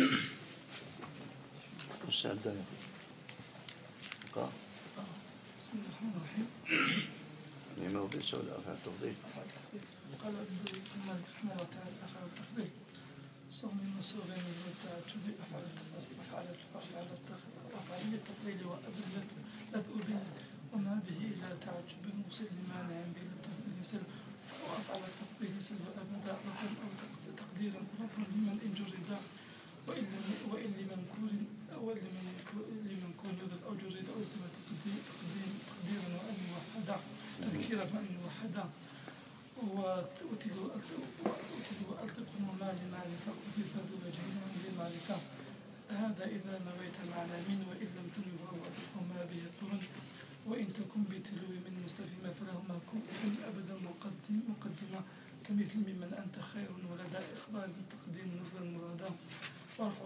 أستاذ دايما قال بسم الله الرحمن الرحيم. يعني ما بدي أسأل أفعال التفضيل. قال ابن مالك رحمه الله تعالى أفعال التفضيل صوم المسؤولين والتعجب أفعال التفضيل وأبدا وما به إلا تعجب مسلما عن بلا التفضيل سلب وأفعل التفضيل سلب أبدا رفا أو تقديرا رفا لمن إن جرد وإن لمن كون يضف أو جرد أو سمى تقديرا وأن يوحدا تذكيرا وأن يوحدا وأتدوا ألتقوا المال معرفة بفرد وجهين عن ذي معرفة هذا إذا نويت معنى من وإن لم تنوه أو أتقوا ما به الطرن وإن تكن بتلو من مستفهمة فلهما كن أبدا مقدمة كمثل ممن أنت خير ولدى إخبار تقديم نظرا مرادا ورفع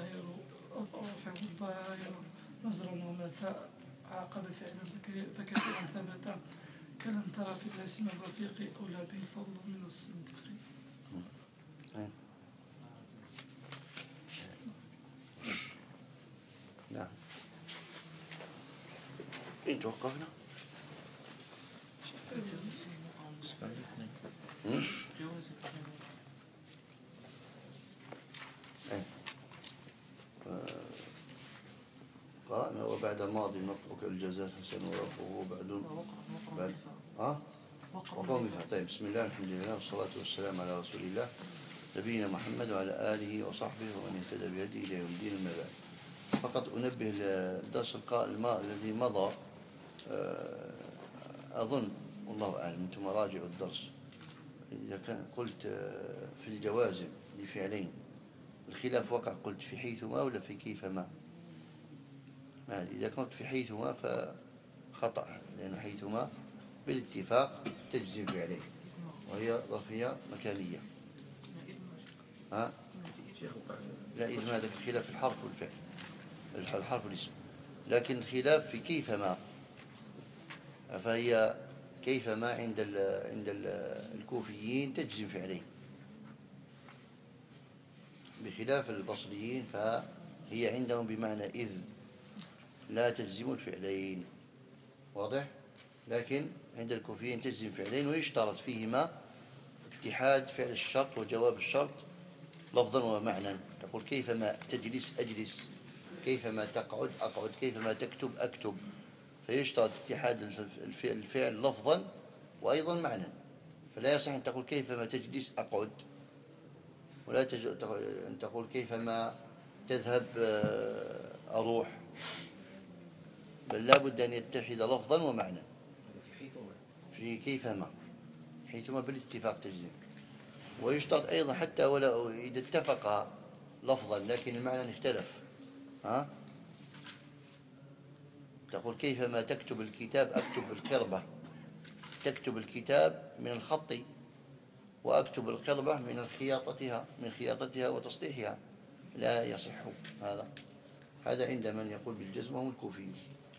الظاهر نظرا ومتى عاقب فعلا فكثيرا ثبتا كلم ترى في الناس من رفيقي أولى به الفضل من الصديق. نعم. إيه توقفنا؟ قرأنا وبعد ماضي مفعول الجزاء حسن ورفعه بعد وقوم بها. طيب بسم الله الحمد لله والصلاة والسلام على رسول الله نبينا محمد وعلى آله وصحبه ومن اهتدى بهديه إلى يوم الدين. أما بعد فقط أنبه الدرس الذي مضى أظن والله أعلم أنتم راجعوا الدرس إذا كان قلت في الجوازم لفعلين الخلاف وقع قلت في حيثما ولا في كيفما. إذا كنت في حيثما فخطأ لأن حيثما بالاتفاق تجزم فعليه وهي ظرفية مكانية. لا إذن هذا خلاف في الحرف والفعل الحرف والاسم لكن الخلاف في كيفما فهي كيفما عند الكوفيين تجزم فعليه بخلاف البصريين فهي عندهم بمعنى إذ لا تجزم الفعلين. واضح؟ لكن عند الكوفيين تجزم فعلين ويشترط فيهما اتحاد فعل الشرط وجواب الشرط لفظا ومعنى. تقول كيفما تجلس أجلس كيفما تقعد أقعد كيفما تكتب أكتب فيشترط اتحاد الفعل لفظا وأيضا معنى. فلا يصح أن تقول كيفما تجلس أقعد ولا أن تقول كيفما تذهب أروح بل لا بد أن يتحد لفظا ومعنى في كيفما حيثما بالاتفاق تجزم. ويشترط أيضا حتى ولو إذا اتفق لفظا لكن المعنى اختلف. تقول كيفما تكتب الكتاب أكتب القربة تكتب الكتاب من الخط وأكتب القربة من خياطتها وتصليحها لا يصح هذا عند من يقول بالجزم هم الكوفيين.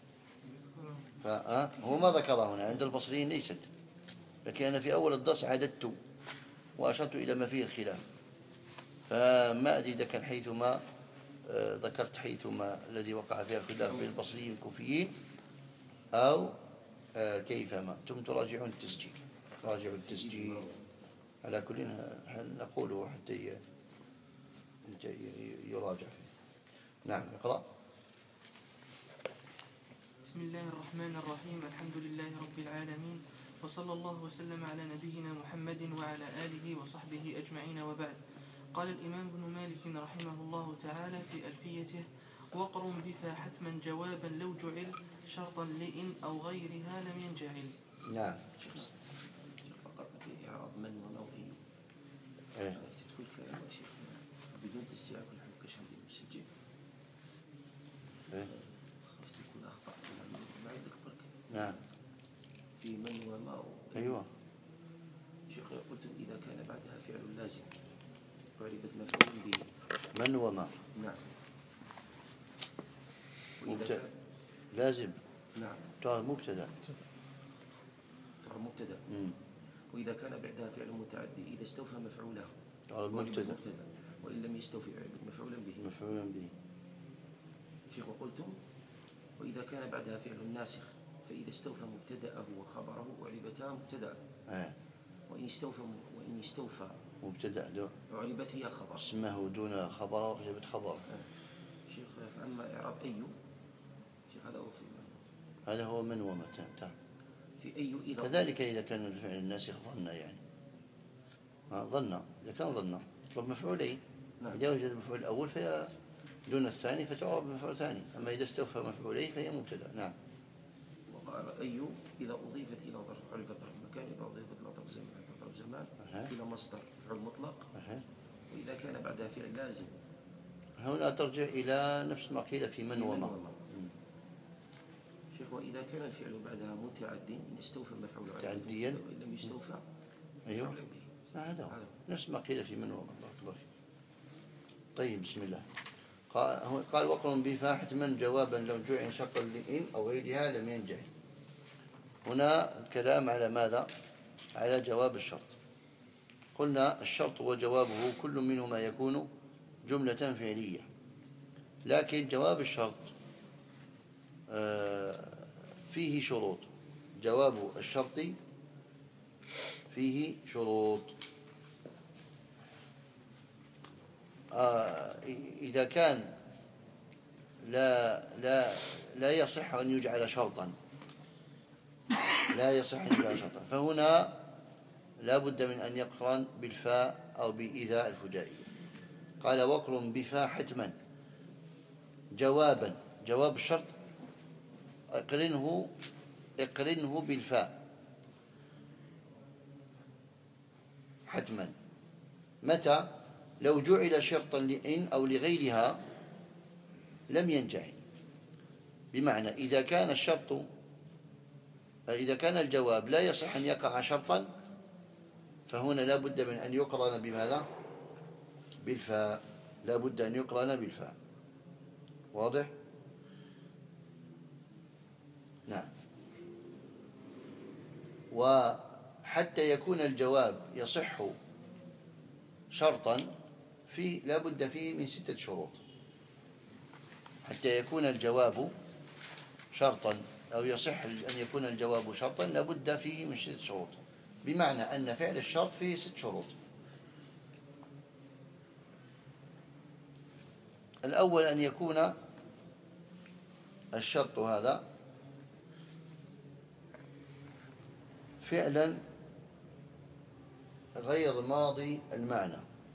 هو ما ذكره هنا عند البصريين ليست لكن أنا في أول الدرس عددت وأشرت إلى ما فيه الخلاف فما أدري إذا كان حيثما ذكرت حيثما الذي وقع فيها الخلاف بين البصريين والكوفيين أو كيفما. ثم تراجعون التسجيل راجعوا التسجيل على كل نقوله حتى يراجع فيه. نعم اقرأ. بسم الله الرحمن الرحيم الحمد لله رب العالمين وصلى الله وسلم على نبينا محمد وعلى آله وصحبه أجمعين وبعد. قال الإمام ابن مالك رحمه الله تعالى في ألفيته وقرن بفا حتما جوابا لو جعل شرطا لإن أو غيرها لم ينجعل. نعم فقط في إعراب من وموئي تقول كلام شيخ بدون تسجيل كل حركة شهادة مسجل خفت يكون أخطأ ما عندك بركة. نعم في من وما أيوة شيخ قلت إذا كان بعدها فعل لازم وعرفت مفعول به من وما. نعم لازم. نعم تعرف مبتدا وإذا كان بعدها فعل متعدي إذا استوفى مفعوله تعرف مبتدا وإن لم يستوفي عرفت مفعولا به مفعول به. شيخ وقلتم وإذا كان بعدها فعل ناسخ فإذا استوفى مبتدأه وخبره أعربتا مبتدأ. وإن استوفى مبتدأ أعربت هي خبر اسمه دون خبر وأعربت خبر. شيخ فأما إعراب أي شيخ هذا هو من ومتى في أي إذا كذلك إذا كان الفعل الناسخ ظن يعني ظن إذا كان ظن يطلب مفعولين. إذا وجد المفعول الأول فهي دون الثاني فتعرب بمفعول ثاني. أما إذا استوفى مفعولين فهي مبتدأ. نعم. وقال أي إذا أضيفت إلى ظرف عرفت ظرف مكان إذا أضيفت إلى ظرف زمان إلى مصدر مفعول مطلق. وإذا كان بعدها فعل لازم هنا ترجع إلى نفس ما قيل في من وما. شيخ وإذا كان الفعل بعدها متعدي إن استوفى المفعول تعديا وإن لم يستوفى أيوه هذا هو نفس ما قيل في من وما. بارك الله فيك. طيب بسم الله. قال وقرن بفا حتما جوابا لو جعل شرطا لإن أو غيرها لم ينجح. هنا الكلام على ماذا؟ على جواب الشرط. قلنا الشرط وجوابه كل منهما يكون جملة فعلية، لكن جواب الشرط فيه شروط. جواب الشرط فيه شروط. إذا كان لا يصح أن يجعل شرطا، لا يصح أن يجعل شرطا، فهنا لا بد من أن يقرن بالفاء أو بإذا الفجائية. قال وقرن بفاء حتما جوابا، جواب الشرط اقرنه بالفاء حتما. متى؟ لو جعل شرطا لإن أو لغيرها لم ينجعل. بمعنى إذا كان الجواب لا يصح أن يقع شرطا فهنا لا بد من أن يقرن بماذا؟ بالفاء. لا بد أن يقرن بالفاء. واضح؟ نعم. وحتى يكون الجواب يصح شرطا لا بد فيه من 6 شروط. حتى يكون الجواب شرطا أو يصح أن يكون الجواب شرطا لا بد فيه من 6 شروط. بمعنى أن فعل الشرط فيه 6 شروط. الأول أن يكون الشرط هذا فعلا غير ماضي المعنى.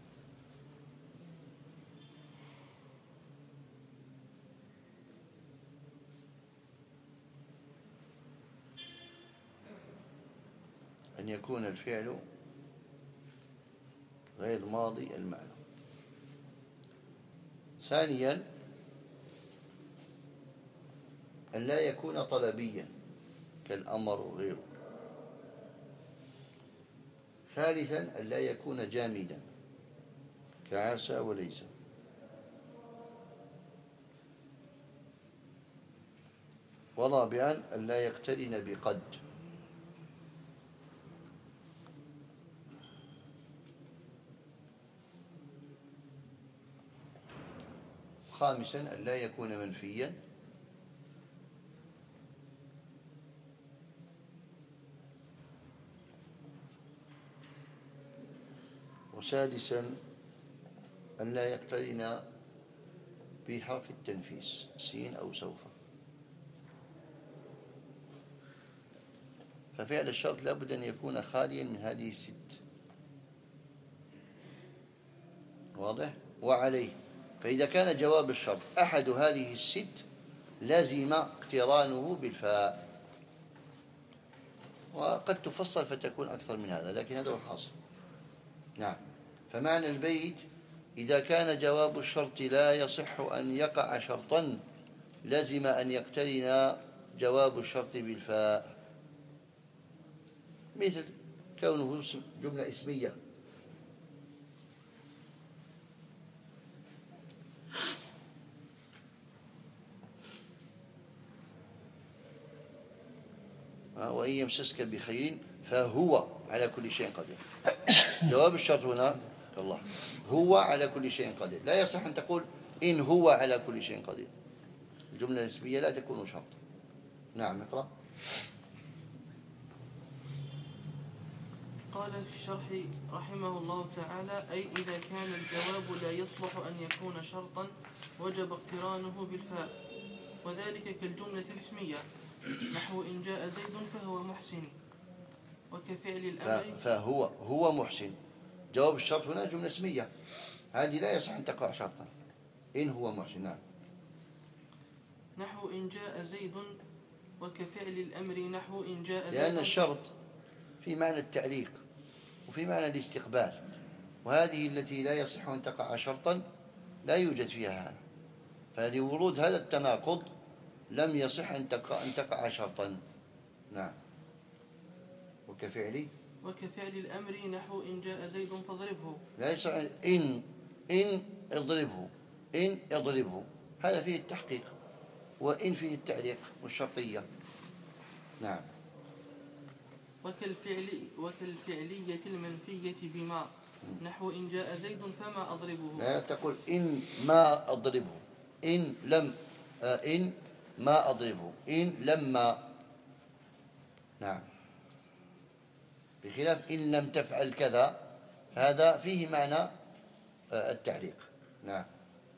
أن يكون الفعل غير ماضي المعنى. ثانيا أن لا يكون طلبيا كالأمر وغيره. ثالثا أن لا يكون جامدا كعسى وليس. ورابعا أن لا يقترن بقد. خامسا أن لا يكون منفيا. وسادسا أن لا يقترن بحرف التنفيس سين أو سوف. ففعل الشرط لا بد أن يكون خاليا من هذه 6. واضح؟ وعليه فإذا كان جواب الشرط أحد هذه 6 لازم اقترانه بالفاء. وقد تفصل فتكون أكثر من هذا، لكن هذا هو الحاصل. نعم. فمعنى البيت إذا كان جواب الشرط لا يصح أن يقع شرطا لازم أن يقترن جواب الشرط بالفاء، مثل كونه جملة اسمية. وإن يمسسك بخير فهو على كل شيء قدير. جواب الشرط هنا الله هو على كل شيء قدير. لا يصح أن تقول إن هو على كل شيء قدير. الجملة الاسمية لا تكون شرطا. نعم اقرأ. قال في الشرح رحمه الله تعالى: أي إذا كان الجواب لا يصلح أن يكون شرطا وجب اقترانه بالفاء، وذلك كالجملة الاسمية نحو إن جاء زيد فهو محسن، وكفعل الأمر. فهو محسن، جواب الشرط هنا جملة اسمية، هذه لا يصح أن تقرأ شرطا. إن هو محسن. نعم. نحو إن جاء زيد، وكفعل الأمر نحو إن جاء زيد، لأن الشرط في معنى التعليق وفي معنى الاستقبال، وهذه التي لا يصح أن تقع شرطا لا يوجد فيها هذا، فلورود هذا التناقض لم يصح أن تقع شرطا. نعم. وكفعل الأمر نحو إن جاء زيد فاضربه. لا يصح إن اضربه، هذا فيه التحقيق، وإن فيه التعليق والشرطية. نعم. وكالفعلية المنفية بما نحو إن جاء زيد فما أضربه. لا تقول إن ما أضربه، إن ما أضربه، إن لما. نعم. بخلاف إن لم تفعل كذا، هذا فيه معنى التعليق. نعم.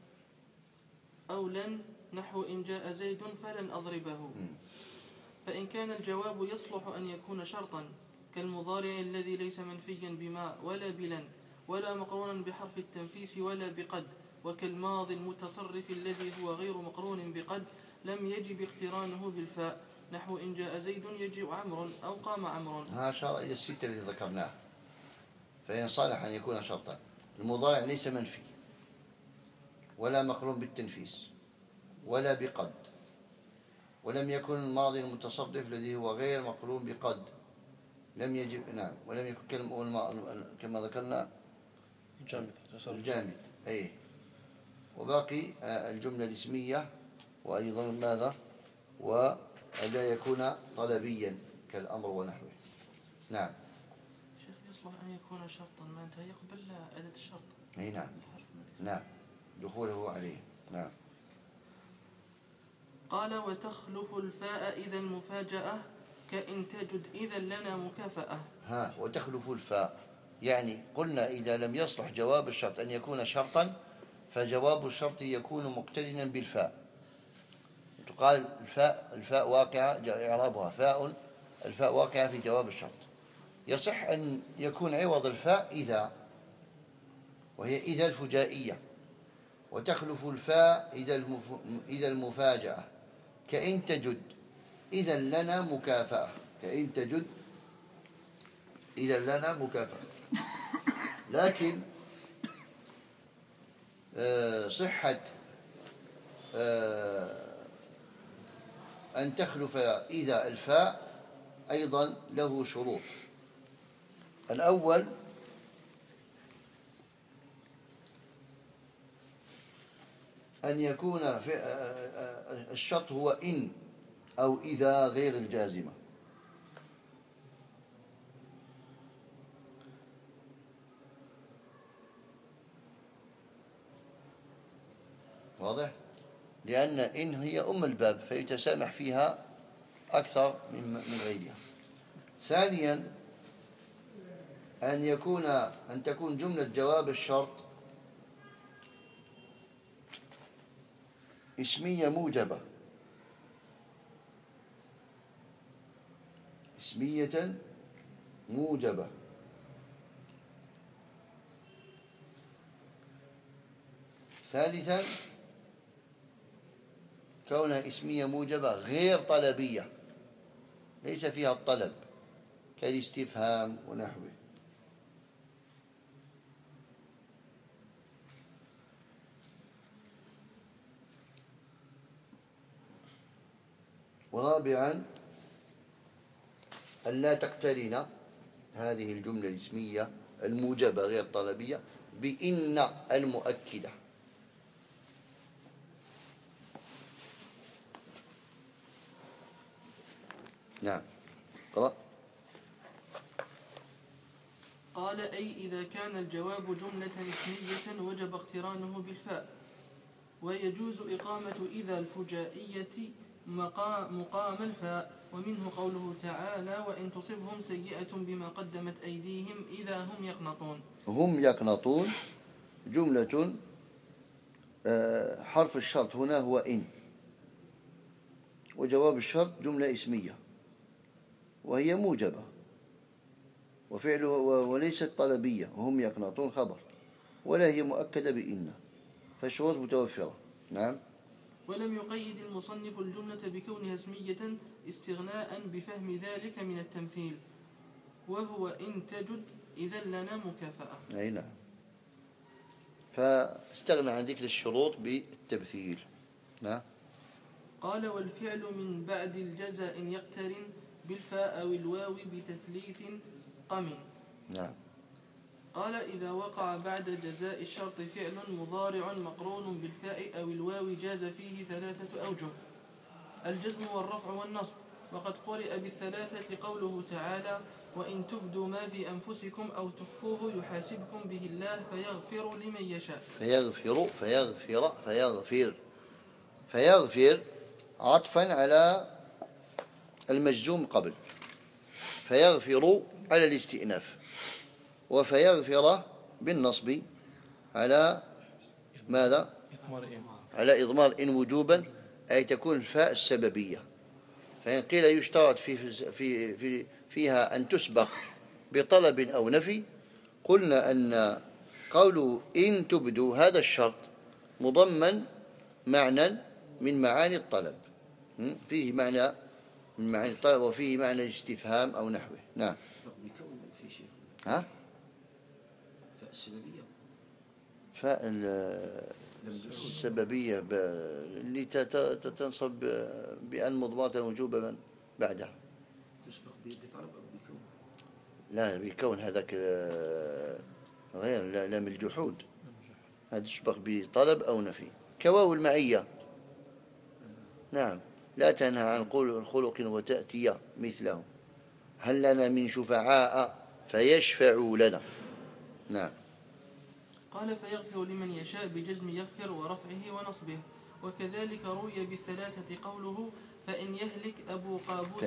أو لن نحو إن جاء زيد فلن أضربه. فإن كان الجواب يصلح أن يكون شرطا كالمضارع الذي ليس منفيا بما ولا بلن ولا مقرونا بحرف التنفيس ولا بقد، وكالماضي المتصرف الذي هو غير مقرون بقد، لم يجب اقترانه بالفاء نحو إن جاء زيد يجيء عمرو أو قام عمرو. ها شرع إلى الستة التي ذكرناها، فإن صالح أن يكون شرطا. المضارع ليس منفي ولا مقرون بالتنفيس ولا بقد، ولم يكن الماضي المتصرف الذي هو غير مقرون بقد، لم يجب. نعم. ولم يكن كما ذكرنا الجامد. أي. وباقي الجملة الاسمية، وأيضا ماذا؟ ولا يكون طلبيا كالأمر ونحوه. نعم. شيخ يصلح أن يكون شرطا معناتها يقبل أداة الشرط. أي نعم. نعم، دخوله عليه. نعم. قال: وتخلف الفاء إذا المفاجأة كإن تجد إذا لنا مكافأة. وتخلف الفاء، يعني قلنا إذا لم يصلح جواب الشرط أن يكون شرطا، فجواب الشرط يكون مقترنا بالفاء. تقال الفاء واقعة، إعرابها فاء، الفاء واقعة في جواب الشرط. يصح أن يكون عوض الفاء إذا، وهي إذا الفجائية. وتخلف الفاء إذا المفاجأة كإن تجد إذا لنا مكافأة. كإن تجد إذا لنا مكافأة. لكن صحة أن تخلف إذا الفاء أيضا له شروط. الأول أن يكون الشرط هو إن أو إذا غير الجازمة. واضح؟ لأن إن هي أم الباب، فيتسامح فيها أكثر من غيرها. ثانيا أن تكون جملة جواب الشرط اسمية موجبة، اسمية موجبة. ثالثا كونها اسمية موجبة غير طلبية، ليس فيها الطلب كالاستفهام ونحوه. ورابعا ألا تقترن هذه الجملة الاسمية الموجبة غير طلبية بإن المؤكدة. نعم. قرأ. قال: أي إذا كان الجواب جملة اسمية وجب اقترانه بالفاء، ويجوز إقامة إذا الفجائية مقام الفاء، ومنه قوله تعالى وإن تصبهم سيئة بما قدمت أيديهم إذا هم يقنطون. هم يقنطون جملة حرف الشرط هنا هو إن، وجواب الشرط جملة اسمية وهي موجبة وفعله وليست طلبية، وهم يقنطون خبر ولا هي مؤكدة بإن، فالشروط متوفرة. نعم. ولم يقيد المصنف الجملة بكونها اسمية استغناء بفهم ذلك من التمثيل، وهو إن تجد إذا لنا مكافأة. أي نعم، فاستغنى عن ذكر الشروط بالتمثيل. نعم. قال والفعل من بعد الجزاء يقترن بالفاء أو الواو بتثليث قم. نعم. قال إذا وقع بعد جزاء الشرط فعل مضارع مقرون بالفاء أو الواو جاز فيه 3 أوجه: الجزم والرفع والنصب. وقد قرئ بالثلاثة قوله تعالى وإن تبدوا ما في أنفسكم أو تخفوه يحاسبكم به الله فيغفر لمن يشاء. فيغفر عطفا على المجزوم قبل، فيغفر على الاستئناف، وفيغفر بالنصب على ماذا؟ على إضمار إن وجوبا، أي تكون الفاء السببية. فإن قيل يشترط فيها أن تسبق بطلب أو نفي، قلنا أن قوله إن تبدوا هذا الشرط مضمن معنى من معاني الطلب، فيه معنى من معاني الطلب وفيه معنى الاستفهام أو نحوه. نعم. بكون في شيء ها؟ فاء السببية، فاء السببية اللي تنصب بأن مضمرة وجوبا بعدها، تسبق بطلب أو بكون. لا بكون هذاك غير لام الجحود، هذا تسبق بطلب أو نفي، كواو المعية. نعم. لا تنهى عن خلق وتأتي مثله، هل لنا من شفعاء فيشفعوا لنا. نعم. قال فيغفر لمن يشاء بجزم يغفر ورفعه ونصبه. وكذلك روي بالثلاثة قوله فإن يهلك أبو قابوس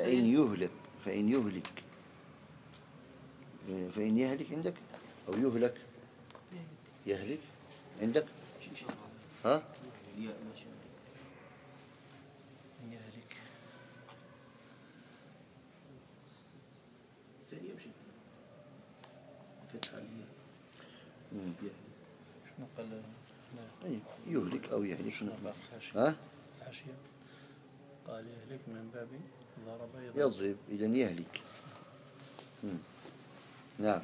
فإن يهلك عندك أو يهلك؟ يهلك عندك؟ ها؟ يهلك ثاني يمشي فتح شنو قال؟ يهلك أو يهلك. ها؟ الحاشية قال يهلك من باب ضرب يضرب، إذن يهلك. نعم.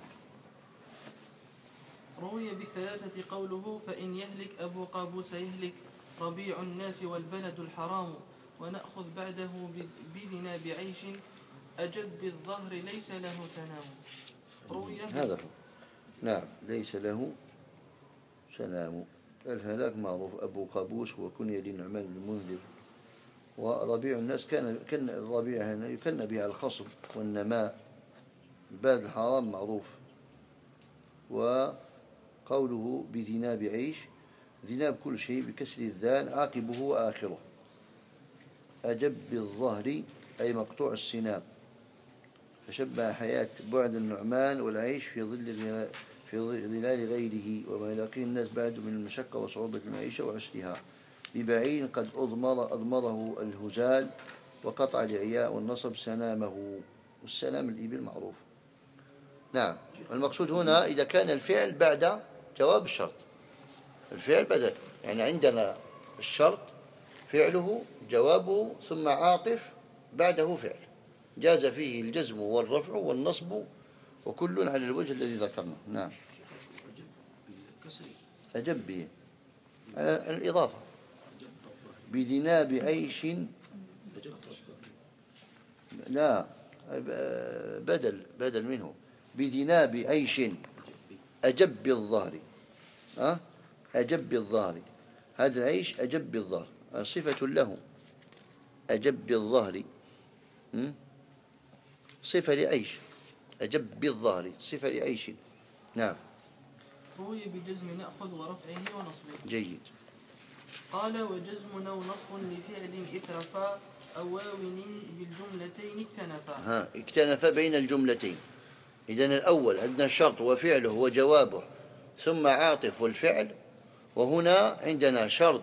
روي بالثلاثة قوله فإن يهلك أبو قابوس يهلك ربيع الناس والبلد الحرام، ونأخذ بعده بذنا بعيش أجب بالظهر ليس له سنام. روي هذا هو. نعم. ليس له سلام. الهلاك معروف، أبو قابوس هو كنية للنعمان بن المنذر، وربيع الناس كان الربيع هنا يكن بها الخصب والنماء. البلد الحرام معروف. وقوله بذناب عيش، ذناب كل شيء بكسر الذال عاقبه وآخره. أجب بالظهر أي مقطوع السنام، فشبه حياة بعد النعمان والعيش في ظلال غيره وما يلاقيه الناس بعد من المشقة وصعوبة المعيشة وعسرها، ببعين قد أضمره الهزال وقطع العياء والنصب سنامه، والسلام الإبل معروف. نعم. المقصود هنا إذا كان الفعل بعد جواب الشرط، الفعل بدل، يعني عندنا الشرط فعله جوابه ثم عاطف بعده فعل، جاز فيه الجزم والرفع والنصب وكل على الوجه الذي ذكرنا. نعم. أجب به الإضافة بذناب عيش، لا بدل منه بذناب عيش أجب بالظهر. أجب بالظهر، هذا العيش أجب بالظهر صفة له، أجب بالظهر صفة لعيش، أجب بالظهر صفة لعيش. نعم. روي بجزم نأخذ ورفعه ونصبه. جيد. قال وجزم أو نصب لفعل إثر فاء أو واو بالجملتين اكتنفا. اكتنف بين الجملتين. إذن الأول عندنا الشرط وفعله وجوابه ثم عاطف والفعل، وهنا عندنا شرط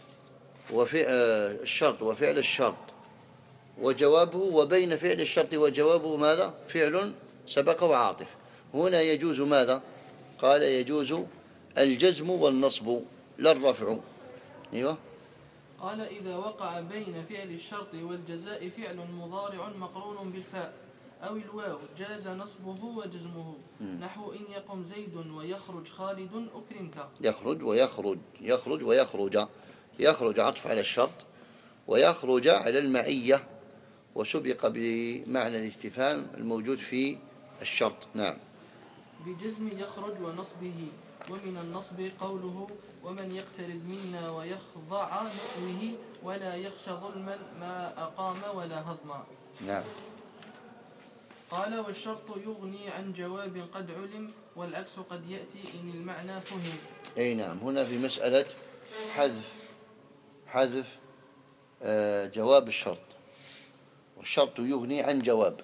الشرط وفعل الشرط وجوابه، وبين فعل الشرط وجوابه ماذا؟ فعل سبقه عاطف. هنا يجوز ماذا؟ قال يجوز الجزم والنصب لا الرفع. أيوه. قال إذا وقع بين فعل الشرط والجزاء فعل مضارع مقرون بالفاء أو الواو جاز نصبه وجزمه. نحو إن يقم زيد ويخرج خالد أكرمك. يخرج ويخرج. يخرج عطف على الشرط، ويخرج على المعية، وسبق بمعنى الاستفهام الموجود في الشرط. نعم. بجزم يخرج ونصبه. ومن النصب قوله ومن يقترب منا ويخضع نحوه ولا يخشى ظلما ما أقام ولا هضما. نعم. قال والشرط يغني عن جواب قد علم والعكس قد يأتي إن المعنى فهم. أي نعم. هنا في مسألة حذف جواب الشرط، والشرط يغني عن جواب.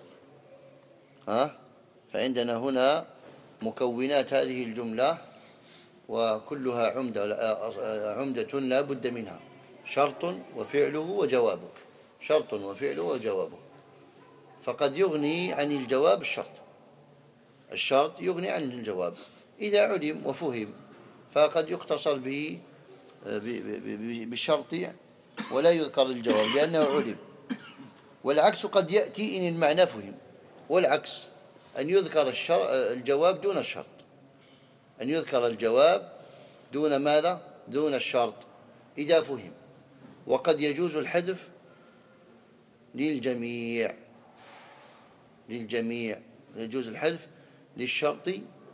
فعندنا هنا مكونات هذه الجملة وكلها عمدة لا بد منها، شرط وفعله وجوابه. شرط وفعله وجوابه. فقد يغني عن الجواب الشرط يغني عن الجواب إذا علم وفهم، فقد يقتصر به بالشرط ولا يذكر الجواب لأنه علم. والعكس قد يأتي إن المعنى فهم. والعكس أن يذكر الجواب دون الشرط، أن يذكر الجواب دون ماذا؟ دون الشرط إذا فهم. وقد يجوز الحذف للجميع يجوز الحذف للشرط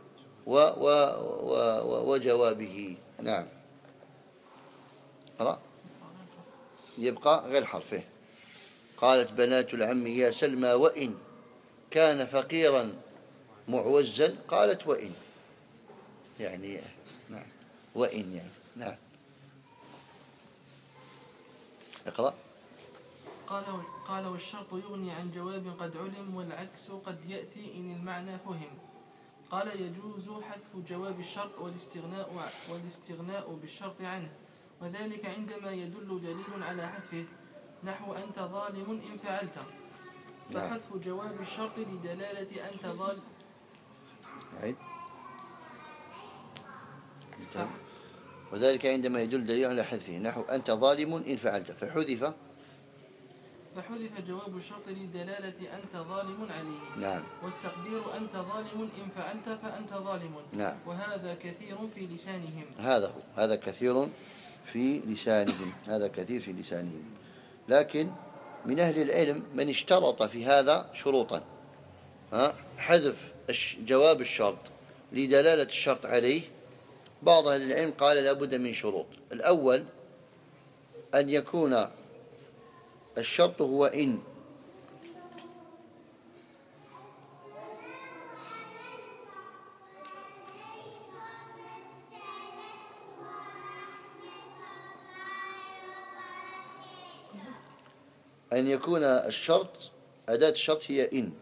وجوابه. نعم. يبقى غير حرفه. قالت بنات العم يا سلمى وإن كان فقيرا معوزا. قالت وإن يعني نعم، وإن يعني نعم. اقرأ. قال والشرط يغني عن جواب قد علم والعكس قد يأتي إن المعنى فهم. قال يجوز حذف جواب الشرط والاستغناء بالشرط عنه، وذلك عندما يدل دليل على حذفه، نحو أنت ظالم إن فعلت، فحذف جواب الشرط لدلالة أنت ظالم. وذلك عندما يدل دليل على حذفه، نحو أنت ظالم إن فعلت، فحذف جواب الشرط لدلالة أنت ظالم عليه. نعم. والتقدير أنت ظالم إن فعلت فأنت ظالم. نعم. وهذا كثير في لسانهم. هذا كثير في لسانهم. لكن من أهل العلم من اشترط في هذا شروطا. حذف جواب الشرط لدلالة الشرط عليه. بعض أهل العلم قال لا بد من شروط. الأول أن يكون الشرط هو إن، أن يكون الشرط أداة الشرط هي إن.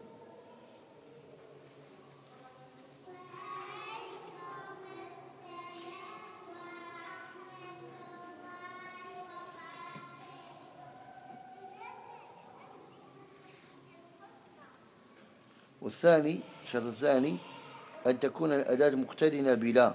والثاني الشرط الثاني أن تكون الأداة مقترنة بلا.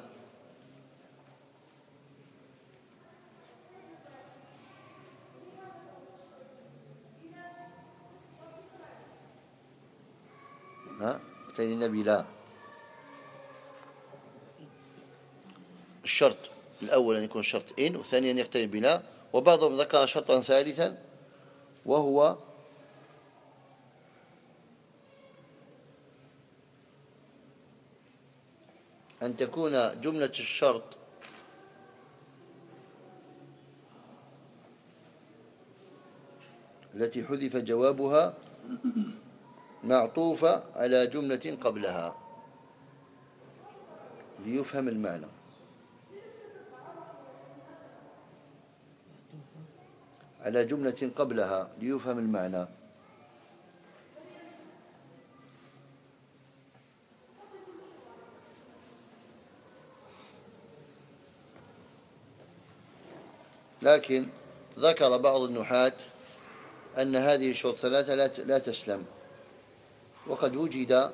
مقترنة بلا. الشرط الأول أن يكون شرط إن، والثاني أن يقترن بلا. وبعضهم ذكر شرطا ثالثا وهو أن تكون جملة الشرط التي حذف جوابها معطوفة على جملة قبلها ليفهم المعنى. على جملة قبلها ليفهم المعنى. لكن ذكر بعض النحاة أن هذه الشروط ثلاثة لا تسلم، وقد وجد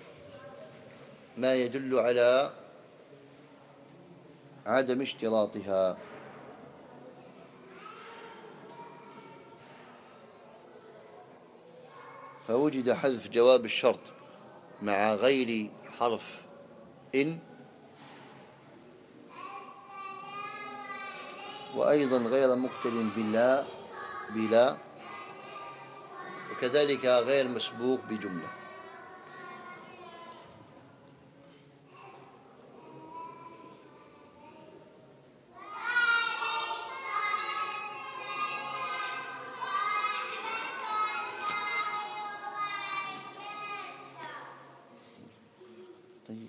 ما يدل على عدم اشتراطها. فوجد حذف جواب الشرط مع غير حرف إن، وأيضا غير مقترن بلا، وكذلك غير مسبوق بجملة. طيب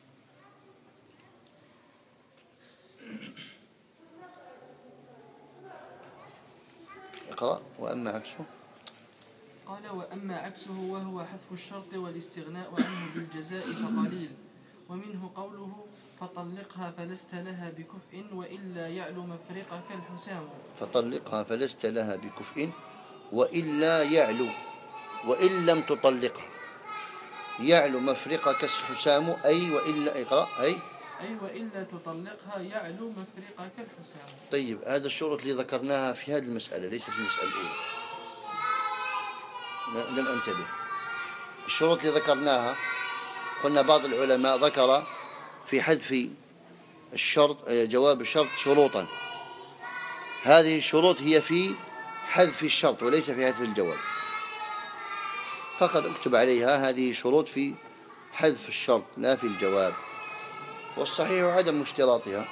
اقرأ. وأما عكسه قال: وأما عكسه وهو حذف الشرط والاستغناء عنه بالجزاء فقليل، ومنه قوله: فطلقها فلست لها بكفء وإلا يعلو مفرقك الحسام. فطلقها فلست لها بكفء وإلا يعلو، وإن لم تطلقها يعلو مفرقك الحسام، أي وإلا اقرأ أي وإلا تطلقها يعلو مفرقك الحسام. طيب هذا الشروط اللي ذكرناها في هذه المسألة ليس في المسألة الأولى، لم أنتبه. الشروط اللي ذكرناها قلنا بعض العلماء ذكر في حذف الشرط جواب الشرط شروطا، هذه الشروط هي في حذف الشرط وليس في حذف الجواب، فقط اكتب عليها هذه شروط في حذف الشرط لا في الجواب، والصحيح عدم اشتراطها.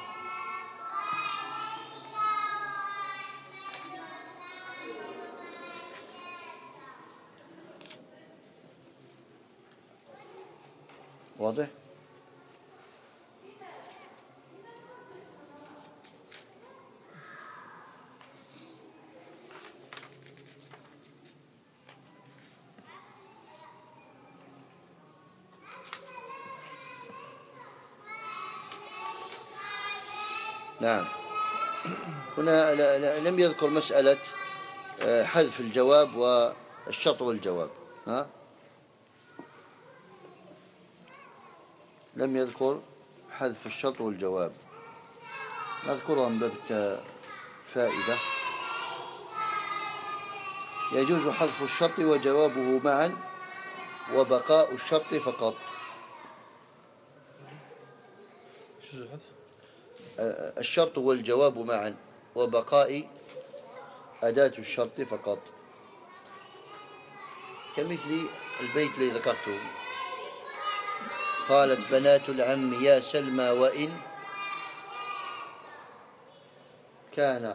واضح؟ نعم. هنا لم يذكر مسألة حذف الجواب والشرط والجواب، لم يذكر حذف الشرط والجواب، نذكرها من باب فائدة. يجوز حذف الشرط وجوابه معا وبقاء الشرط فقط. الشرط والجواب معا وبقاء أداة الشرط فقط، كمثل البيت الذي ذكرته: قالت بنات العم يا سلمى وإن كان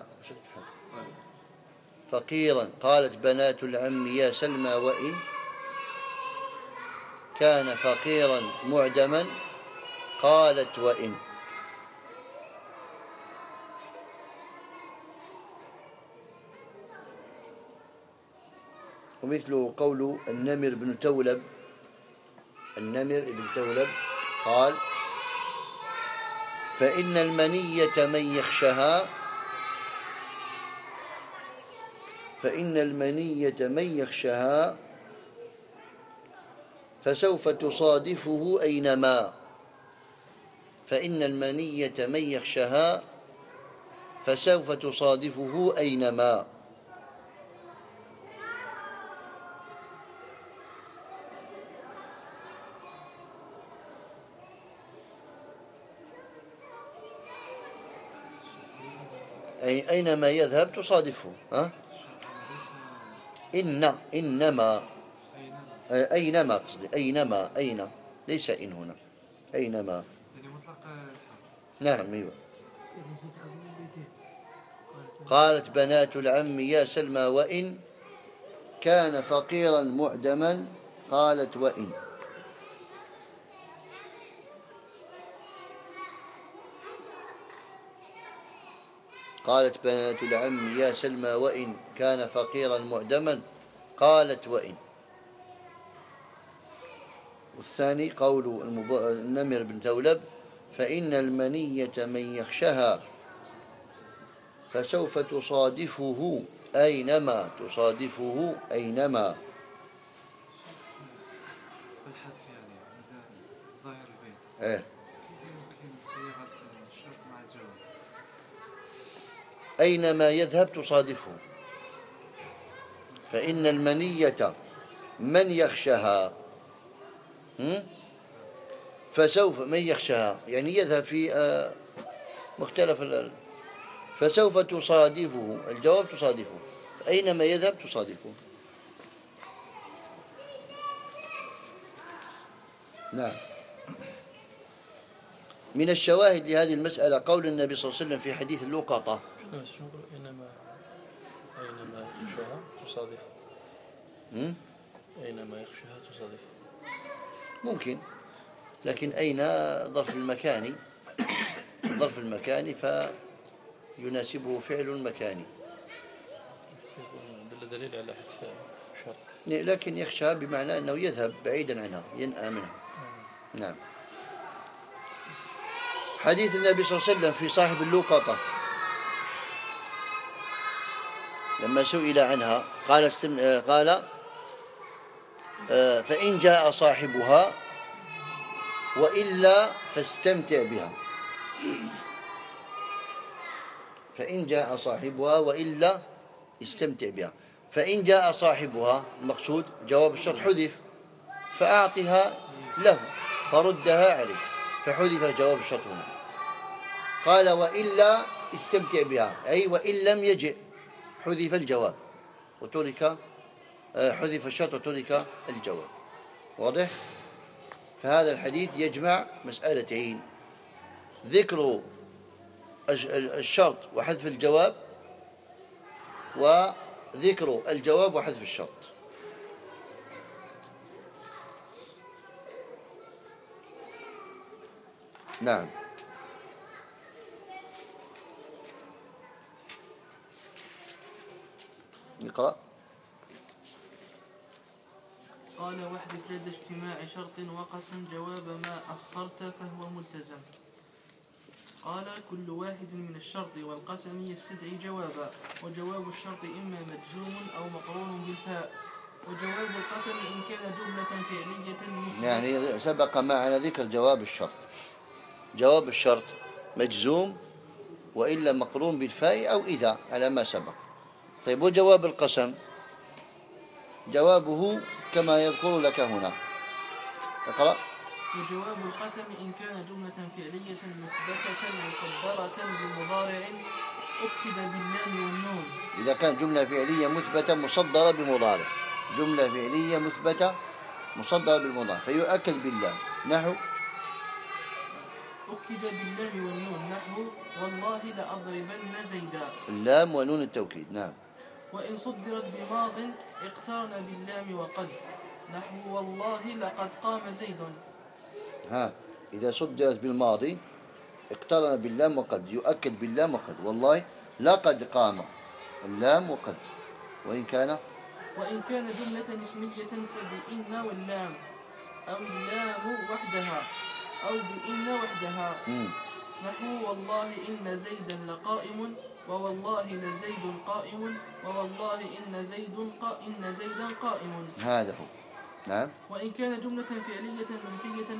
فقيرا. قالت بنات العم يا سلمى وإن كان فقيرا معدما. قالت وإن. ومثل قول النمر بن تولب قال: فإن المنية من يخشها فسوف تصادفه أينما. فإن المنية من يخشها فسوف تصادفه أينما. أي أينما يذهب تصادفه. إنما أينما قصدي أين ليس إن هنا أينما. نعم أيوة. قالت بنات العم يا سلمى وإن كان فقيرا معدما. قالت وإن. قالت بنات العم يا سلمى وإن كان فقيرا معدما، قالت وإن. والثاني قول النمر بن ثولب فإن المنية من يخشها فسوف تصادفه أينما، تصادفه أينما. بالحذف يعني ظاهر البيت. إيه يمكن صيغة الشرط مع الجواب. أينما يذهب تصادفه. فإن المنية من يخشها، فسوف من يخشها يعني يذهب في مختلف فسوف تصادفه، الجواب تصادفه، أينما يذهب تصادفه. نعم. من الشواهد لهذه المسألة قول النبي صلى الله عليه وسلم في حديث اللقطة أينما يخشاها تصادف. أينما يخشاها تصادف ممكن، لكن أين ظرف المكاني، الظرف المكاني فيناسبه فعل مكاني، دليل على حذف شرط. لكن يخشى بمعنى أنه يذهب بعيدا عنها، ينأى منها. نعم. حديث النبي صلى الله عليه وسلم في صاحب اللقطة لما سئل عنها قال فإن جاء صاحبها وإلا فاستمتع بها. فإن جاء صاحبها وإلا استمتع بها. فإن جاء صاحبها المقصود جواب الشرط حذف، فأعطها له فردها عليه، فحذف جواب الشرط هنا. قال وإلا استمتع بها، أي وإن لم يجئ حذف الجواب وترك، حذف الشرط وترك الجواب. واضح؟ فهذا الحديث يجمع مسألتين: ذكر الشرط وحذف الجواب، وذكر الجواب وحذف الشرط. نعم. نقرأ. قال واحذف لدى اجتماع شرط وقسم جواب ما أخرت فهو ملتزم. قال كل واحد من الشرط والقسم يستدعي جوابا، وجواب الشرط إما مجزوم أو مقرون بالفاء، وجواب القسم إن كان جملة فعلية يعني سبق معنا ذكر جواب الشرط. جواب الشرط مجزوم وإلا مقرون بالفاء أو إذا على ما سبق. طيب وجواب القسم جوابه كما يذكر لك هنا. اقرأ. وجواب القسم إن كان جملة فعلية مثبتة مصدرة بمضارع أكد باللام والنون. إذا كانت جملة فعلية مثبتة مصدرة بمضارع، جملة فعلية مثبتة مصدرة بالمضارع فيؤكد باللام، نحو أكد باللام والنون، نحو والله لأضربن زيدا. اللام ونون التوكيد. نعم. وإن صدرت بماض اقترن باللام وقد، نحو والله لقد قام زيد. إذا صدرت بالماضي اقترن باللام وقد، يؤكد باللام وقد. والله لقد قام، اللام وقد. وإن كان جملة اسمية فبإن واللام، أو اللام وحدها، أو بإن وحدها. نحو والله إن زيدا لقائم، ووالله لزيد قائم، ووالله إن زيدا قائم. هذا هو. نعم. وإن كان جملة فعلية منفية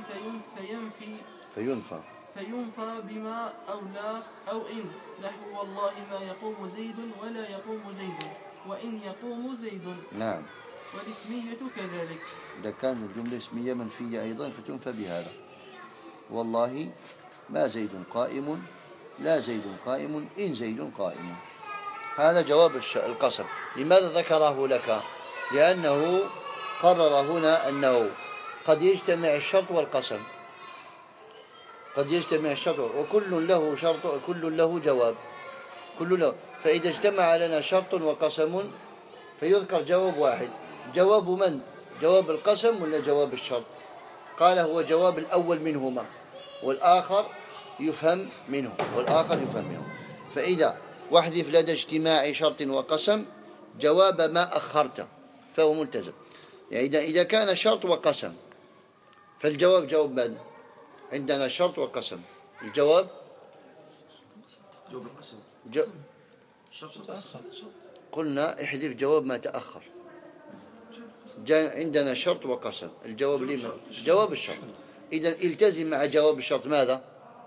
فينفى بما أو لا أو إن، نحو والله ما يقوم زيد ولا يقوم زيد، وإن يقوم زيد. نعم. والاسمية كذلك. إذا كانت الجملة اسمية منفية أيضا فتنفى بهذا. والله ما زيد قائم، لا زيد قائم، إن زيد قائم. هذا جواب القسم. لماذا ذكره لك؟ لأنه قرر هنا أنه قد يجتمع الشرط والقسم، قد يجتمع الشرط وكل له شرط وكل له جواب، كل له. فإذا اجتمع لنا شرط وقسم فيذكر جواب واحد. جواب من؟ جواب القسم ولا جواب الشرط؟ قال هو جواب الأول منهما، والآخر يفهم منه، فإذا واحذف لدى اجتماع شرط وقسم جواب ما أخرت فهو ملتزم. يعني إذا كان شرط وقسم فالجواب جواب من؟ عندنا شرط وقسم، الجواب جواب القسم. شرط قلنا احذف جواب ما تأخر. عندنا شرط وقسم، الجواب لمن؟ جواب الشرط. إذا التزم مع جواب الشرط ماذا؟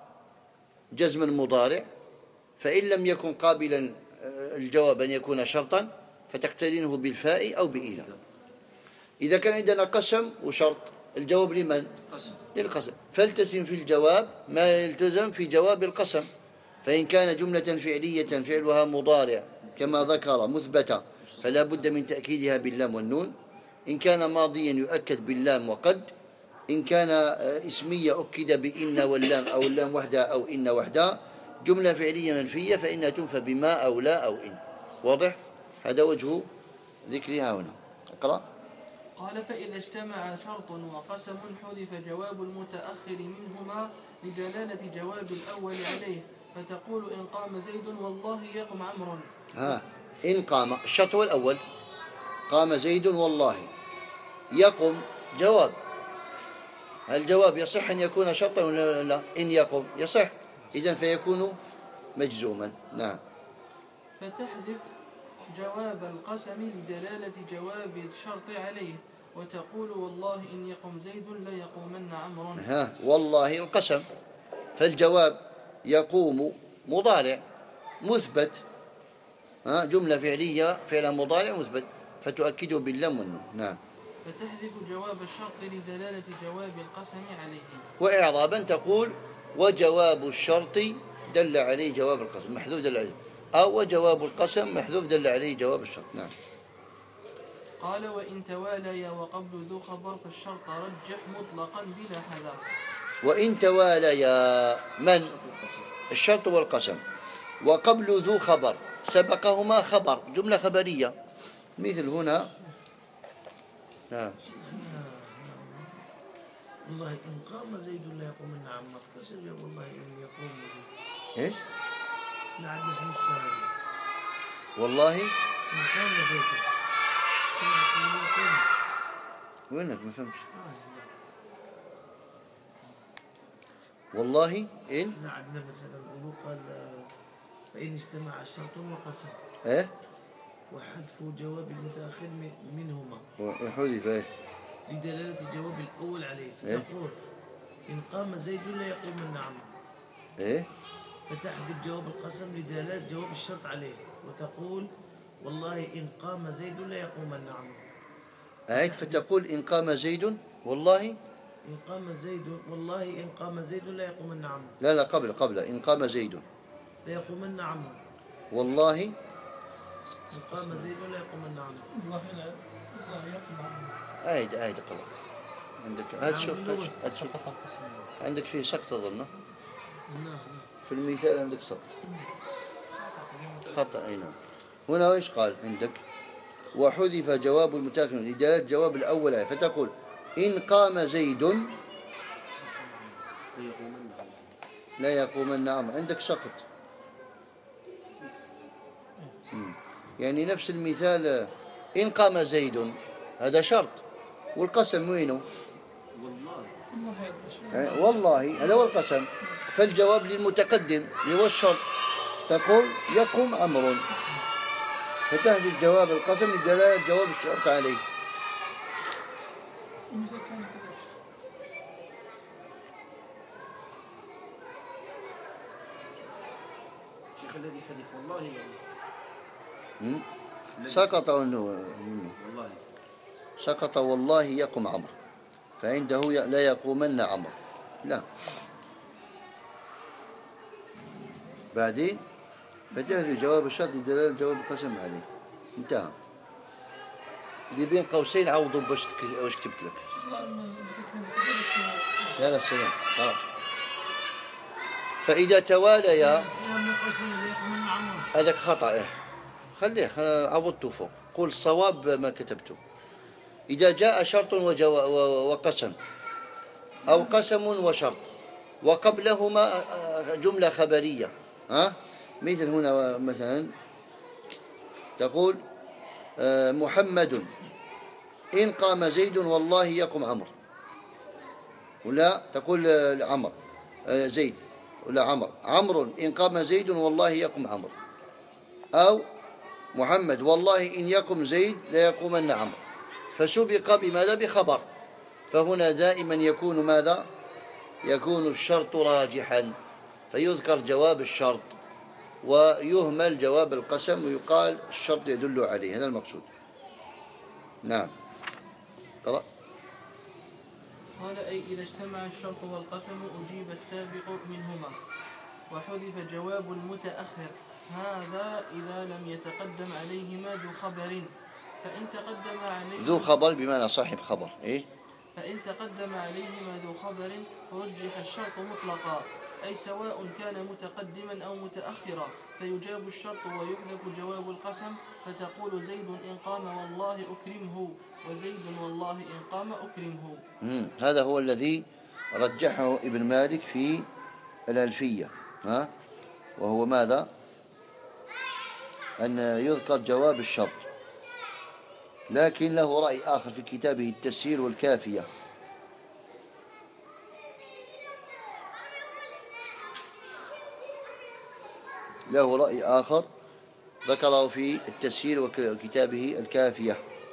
جزما مضارع، فإن لم يكن قابلا الجواب أن يكون شرطا فتقترنه بالفاء أو بإذا. إذا كان عندنا قسم وشرط الجواب لمن؟ للقسم، فالتزم في الجواب ما يلتزم في جواب القسم. فإن كان جملة فعلية فعلها مضارع كما ذكر مثبتة فلا بد من تأكيدها باللام والنون. إن كان ماضيا يؤكد باللام وقد. إن كان اسمية أكد بإن واللام أو اللام وحدها أو إن وحدها. جملة فعلية منفية فإنها تنفى بما أو لا أو إن. واضح؟ هذا وجه ذكرها هنا. اقرأ. قال فإذا اجتمع شرط وقسم حذف جواب المتأخر منهما لدلالة جواب الأول عليه، فتقول إن قام زيد والله يقم عمرو. إن قام الشرط الأول قام زيد والله يقم جواب. الجواب يصح أن يكون شرطا ولا لا؟ إن يقم يصح، إذن فيكون مجزوما. نعم. فتحذف جواب القسم لدلالة جواب الشرط عليه، وتقول والله إن يقم زيد ليقومن عمرو. والله القسم، فالجواب يقوم مضارع مثبت، جملة فعلية فعل مضارع مثبت فتؤكده باللام والنون. نعم. فتحذف جواب الشرط لدلالة جواب القسم عليه. وإعرابا تقول وجواب الشرط دل عليه جواب القسم محذوف دل عليه، أو وجواب القسم محذوف دل عليه جواب الشرط. نعم. قال وإن تواليا وقبل ذو خبر فالشرط رجح مطلقا بلا حذر. وإن تواليا من؟ الشرط والقسم، وقبل ذو خبر سبقهما خبر جملة خبرية مثل هنا. نعم. والله إن قام زيد لا يقومن عمرو، فشر والله إن يقوم زيد. إيش؟ نعم مش مشكلة. والله إن قام زيد وينك ما فهمش؟ والله إن عندنا مثلا نقول قال فإن اجتمع الشرط وقسم وحذف جواب المتأخر منهما وحذف لدلالة جواب الأول عليه، فتقول إن قام زيد لا يقومن عمرو. فتحذف جواب القسم لدلالة جواب الشرط عليه، وتقول والله إن قام زيد لا يقومن عمرو. فتقول إن قام زيد والله إن قام زيد والله إن قام زيد لا يقومن عمرو. لا قبل إن قام زيد لا يقومن عمرو. والله إن قام زيد لا يقومن عمرو. والله لا يقوم عمرو. عيد قرأ عندك. هات شوف عندك فيه سقط أظن. في المثال عندك سقط خطأ. نعم. هنا ايش قال عندك؟ وحذف جواب المتأخر لدلالة جواب الأول عليه، فتقول إن قام زيد لا يقومن عمرو. عندك سقط. يعني نفس المثال إن قام زيد هذا شرط والقسم وينه؟ والله هذا هو القسم، فالجواب للمتقدم اللي هو الشرط، تقول يقوم عمرو، فتحذف جواب القسم لدلالة جواب الشرط عليه. شيخ الذي حذف والله يعني سقط منه والله سقط والله يقوم عمرو، فعنده لا يقومن عمرو. لا بعدين فتحذف جواب الشرط لدلالة جواب القسم عليه. انتهى. اللي بين قوسين عوضوا باش كتبت لك. لا السلام خلاص. فإذا تواليا هذاك خطأ. خليه عوضته فوق. قول الصواب ما كتبته. إذا جاء شرط وقسم أو قسم وشرط وقبلهما جملة خبرية مثل هنا مثلا تقول محمد إن قام زيد والله يقم عمرو، ولا تقول عمرو زيد، ولا عمرو إن قام زيد والله يقم عمرو، أو محمد والله إن يقم زيد لا يقومن عمرو، فسبق بماذا؟ بخبر. فهنا دائما يكون ماذا؟ يكون الشرط راجحا، فيذكر جواب الشرط ويهمل جواب القسم ويقال الشرط يدل عليه. هذا المقصود. نعم. قرأ. قال أي إذا اجتمع الشرط والقسم أجيب السابق منهما وحذف جواب المتأخر، هذا إذا لم يتقدم عليهما ذو خبر، فإن تقدم عليهما ذو خبر بمعنى صاحب خبر. إيه؟ فإن تقدم عليهما ذو خبر فرجح الشرط مطلقا، أي سواء كان متقدما أو متأخرا، فيجاب الشرط ويحذف جواب القسم، فتقول زيد إن قام والله أكرمه، وزيد والله إن قام أكرمه. هذا هو الذي رجحه ابن مالك في الألفية، وهو ماذا؟ أن يذكر جواب الشرط، لكن له رأي آخر في كتابه التسهيل والكافية. له رأي آخر ذكره في التسهيل وكتابه الكافية.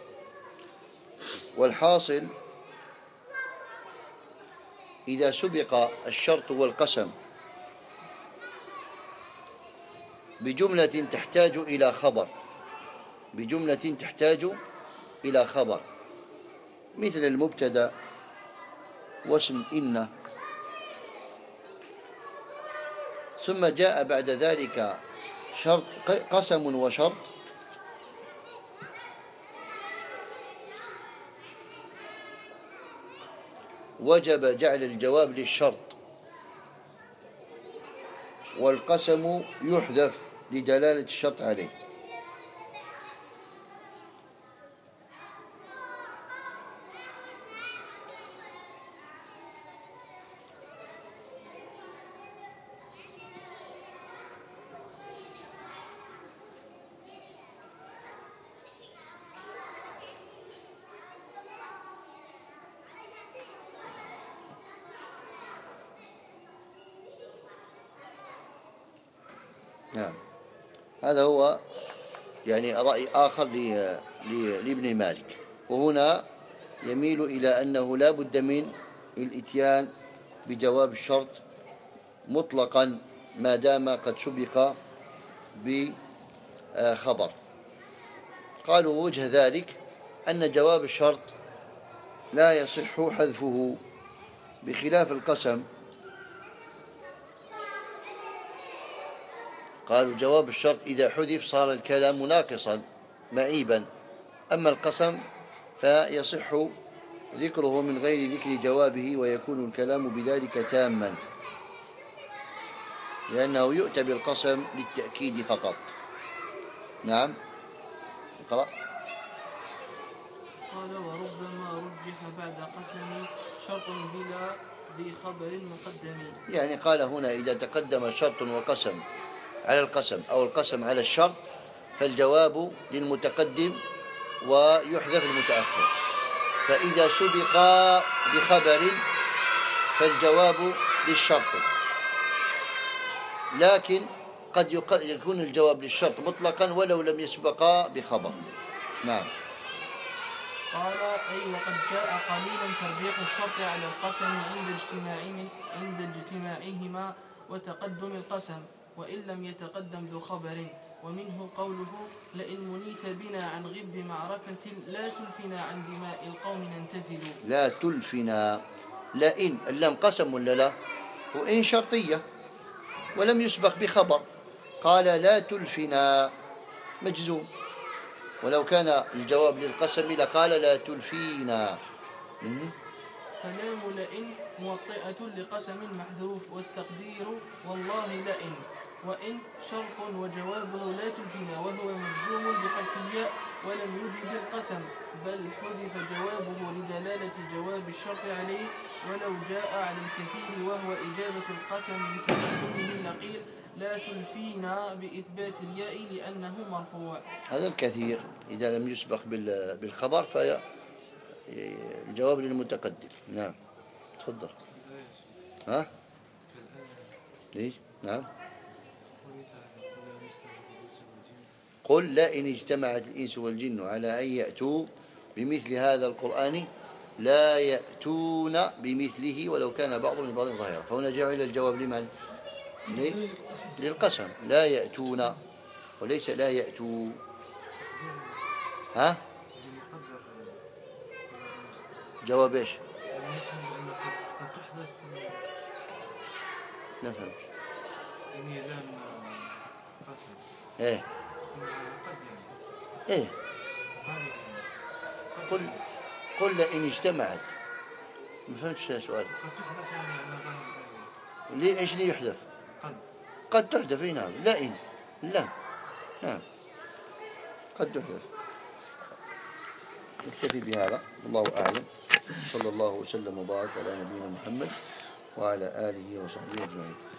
والحاصل إذا سبق الشرط والقسم بجملة تحتاج إلى خبر، بجملة تحتاج إلى خبر، مثل المبتدأ واسم إن، ثم جاء بعد ذلك شرط قسم وشرط، وجب جعل الجواب للشرط، والقسم يحذف لدلالة الشرط عليه. نعم. هذا هو يعني رأي آخر لابن مالك، وهنا يميل إلى أنه لا بد من الإتيان بجواب الشرط مطلقا ما دام قد سبق بخبر. قالوا وجه ذلك أن جواب الشرط لا يصح حذفه بخلاف القسم. قالوا جواب الشرط إذا حذف صار الكلام ناقصا معيبا، أما القسم فيصح ذكره من غير ذكر جوابه ويكون الكلام بذلك تاما، لأنه يؤتى بالقسم للتأكيد فقط. نعم. اقرأ. قال وربما رجح بعد قسم شرط بلا ذي خبر مقدم. يعني قال هنا إذا تقدم شرط وقسم على القسم أو القسم على الشرط فالجواب للمتقدم ويحذف المتأخر، فإذا سبق بخبر فالجواب للشرط، لكن قد يكون الجواب للشرط مطلقا ولو لم يسبقا بخبر. نعم. قال أي وقد جاء قليلا ترجيح الشرط على القسم عند اجتماعهما وتقدم القسم، وإن لم يتقدم ذو خبر. ومنه قوله لئن منيت بنا عن غب معركة لا تلفنا عن دماء القوم ننتفل. لا تلفنا، لئن اللام قسم ولا لا؟ وإن شرطية ولم يسبق بخبر، قال لا تلفنا مجزوم، ولو كان الجواب للقسم لقال لا تلفينا. فلام لئن موطئة لقسم محذوف، والتقدير والله لئن، وإن شرط وجوابه لا تلفنا، وهو مجزوم بحرف الياء ولم يجب القسم، بل حذف جوابه لدلالة جواب الشرط عليه، ولو جاء على الكثير وهو إجابة القسم لتقدمه لقيل لا تلفينا بإثبات الياء لأنه مرفوع. هذا الكثير إذا لم يسبق بالخبر فالجواب للمتقدم. نعم تفضل. ها؟ ليش؟ نعم. قل لا إن اجتمعت الإنس والجن على أن يأتوا بمثل هذا القرآن لا يأتون بمثله ولو كان بعضهم لبعض ظاهرا. فهنا جاء إلى الجواب لمن؟ للقسم. لا يأتون وليس لا يأتوا. ها؟ جواب ايش؟ لا فهمت. ايه ايه قل لئن اجتمعت. ما فهمتش سؤالك. ليه ايش اللي يحذف؟ قد تحذف. نعم. لئن لا. نعم قد تحذف. نكتفي بهذا والله أعلم. صلى الله وسلم وبارك على نبينا محمد وعلى آله وصحبه أجمعين.